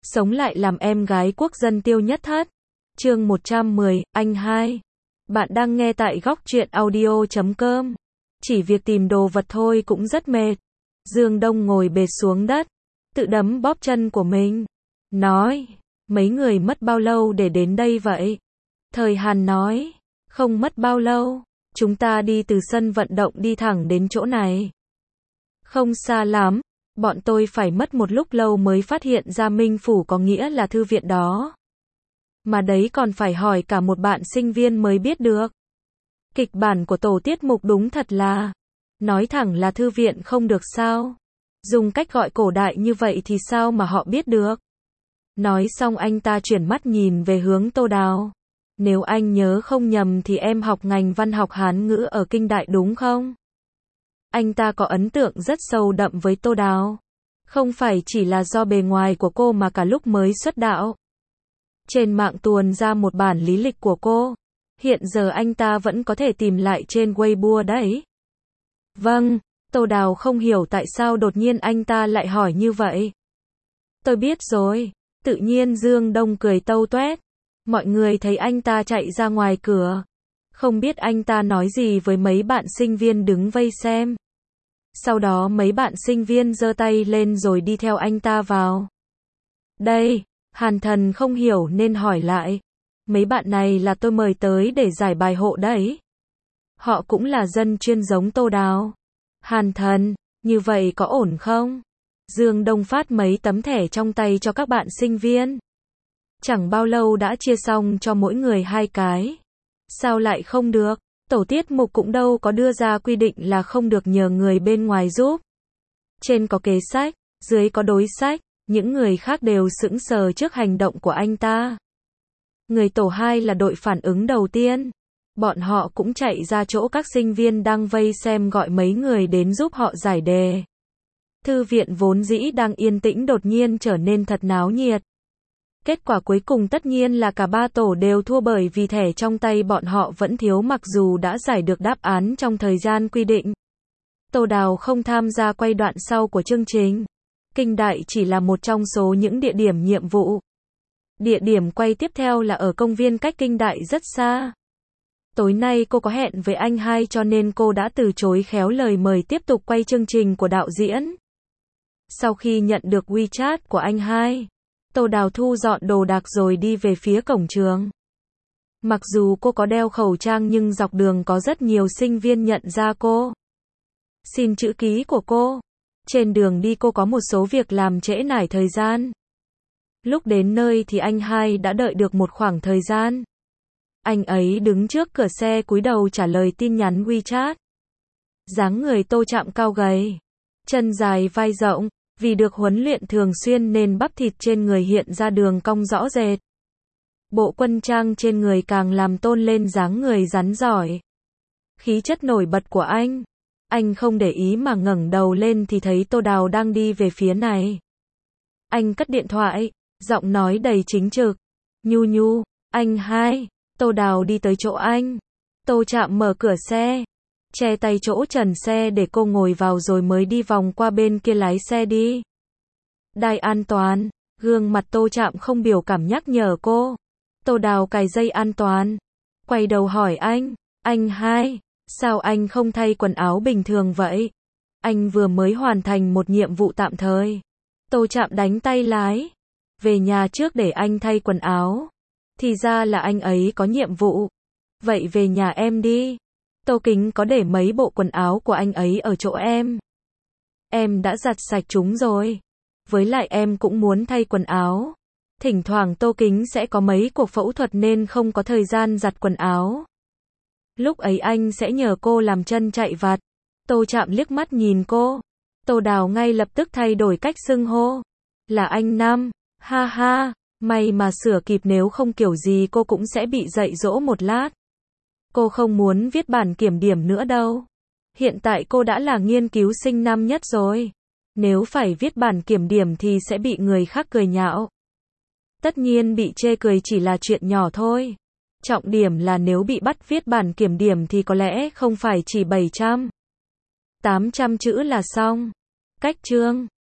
Sống lại làm em gái quốc dân Tiêu Nhất Thất. Chương 110, anh hai. Bạn đang nghe tại góc truyện audio.com. Chỉ việc tìm đồ vật thôi cũng rất mệt. Dương Đông ngồi bệt xuống đất, tự đấm bóp chân của mình. Nói, mấy người mất bao lâu để đến đây vậy? Thời Hàn nói, không mất bao lâu. Chúng ta đi từ sân vận động đi thẳng đến chỗ này. Không xa lắm. Bọn tôi phải mất một lúc lâu mới phát hiện ra Minh Phủ có nghĩa là thư viện đó. Mà đấy còn phải hỏi cả một bạn sinh viên mới biết được. Kịch bản của tổ tiết mục đúng thật là nói thẳng là thư viện không được sao. Dùng cách gọi cổ đại như vậy thì sao mà họ biết được. Nói xong anh ta chuyển mắt nhìn về hướng Tô Đào. Nếu anh nhớ không nhầm thì em học ngành văn học Hán ngữ ở Kinh Đại đúng không? Anh ta có ấn tượng rất sâu đậm với Tô Đào. Không phải chỉ là do bề ngoài của cô mà cả lúc mới xuất đạo. Trên mạng tuồn ra một bản lý lịch của cô. Hiện giờ anh ta vẫn có thể tìm lại trên Weibo đấy. Vâng, Tô Đào không hiểu tại sao đột nhiên anh ta lại hỏi như vậy. Tôi biết rồi. Tự nhiên Dương Đông cười tâu toét. Mọi người thấy anh ta chạy ra ngoài cửa. Không biết anh ta nói gì với mấy bạn sinh viên đứng vây xem. Sau đó mấy bạn sinh viên giơ tay lên rồi đi theo anh ta vào. Đây, Hàn Thần không hiểu nên hỏi lại. Mấy bạn này là tôi mời tới để giải bài hộ đấy. Họ cũng là dân chuyên giống Tô Đào. Hàn Thần, như vậy có ổn không? Dương Đông phát mấy tấm thẻ trong tay cho các bạn sinh viên. Chẳng bao lâu đã chia xong cho mỗi người 2 cái. Sao lại không được? Tổ tiết mục cũng đâu có đưa ra quy định là không được nhờ người bên ngoài giúp. Trên có kế sách, dưới có đối sách, những người khác đều sững sờ trước hành động của anh ta. Người tổ 2 là đội phản ứng đầu tiên. Bọn họ cũng chạy ra chỗ các sinh viên đang vây xem gọi mấy người đến giúp họ giải đề. Thư viện vốn dĩ đang yên tĩnh đột nhiên trở nên thật náo nhiệt. Kết quả cuối cùng tất nhiên là cả 3 tổ đều thua bởi vì thẻ trong tay bọn họ vẫn thiếu mặc dù đã giải được đáp án trong thời gian quy định. Tô Đào không tham gia quay đoạn sau của chương trình. Kinh Đại chỉ là một trong số những địa điểm nhiệm vụ. Địa điểm quay tiếp theo là ở công viên cách Kinh Đại rất xa. Tối nay cô có hẹn với anh hai cho nên cô đã từ chối khéo lời mời tiếp tục quay chương trình của đạo diễn. Sau khi nhận được WeChat của anh hai, Tô Đào thu dọn đồ đạc rồi đi về phía cổng trường. Mặc dù cô có đeo khẩu trang nhưng dọc đường có rất nhiều sinh viên nhận ra cô. Xin chữ ký của cô. Trên đường đi cô có một số việc làm trễ nải thời gian. Lúc đến nơi thì anh hai đã đợi được một khoảng thời gian. Anh ấy đứng trước cửa xe cúi đầu trả lời tin nhắn WeChat. Dáng người Tô Trạm cao gầy, chân dài vai rộng. Vì được huấn luyện thường xuyên nên bắp thịt trên người hiện ra đường cong rõ rệt. Bộ quân trang trên người càng làm tôn lên dáng người rắn giỏi. Khí chất nổi bật của anh. Anh không để ý mà ngẩng đầu lên thì thấy Tô Đào đang đi về phía này. Anh cất điện thoại, giọng nói đầy chính trực. Nhu nhu, anh hai. Tô Đào đi tới chỗ anh. Tô Trạm mở cửa xe. Che tay chỗ trần xe để cô ngồi vào rồi mới đi vòng qua bên kia lái xe đi. Đai an toàn, gương mặt Tô Trạm không biểu cảm nhắc nhở cô. Tô Đào cài dây an toàn. Quay đầu hỏi anh hai, sao anh không thay quần áo bình thường vậy? Anh vừa mới hoàn thành một nhiệm vụ tạm thời. Tô Trạm đánh tay lái. Về nhà trước để anh thay quần áo. Thì ra là anh ấy có nhiệm vụ. Vậy về nhà em đi. Tô Kính có để mấy bộ quần áo của anh ấy ở chỗ em. Em đã giặt sạch chúng rồi. Với lại em cũng muốn thay quần áo. Thỉnh thoảng Tô Kính sẽ có mấy cuộc phẫu thuật nên không có thời gian giặt quần áo. Lúc ấy anh sẽ nhờ cô làm chân chạy vặt. Tô Trạm liếc mắt nhìn cô. Tô Đào ngay lập tức thay đổi cách xưng hô. Là anh Năm, ha ha, may mà sửa kịp nếu không kiểu gì cô cũng sẽ bị dạy dỗ một lát. Cô không muốn viết bản kiểm điểm nữa đâu. Hiện tại cô đã là nghiên cứu sinh năm nhất rồi. Nếu phải viết bản kiểm điểm thì sẽ bị người khác cười nhạo. Tất nhiên bị chê cười chỉ là chuyện nhỏ thôi. Trọng điểm là nếu bị bắt viết bản kiểm điểm thì có lẽ không phải chỉ 700, 800 chữ là xong. Cách chương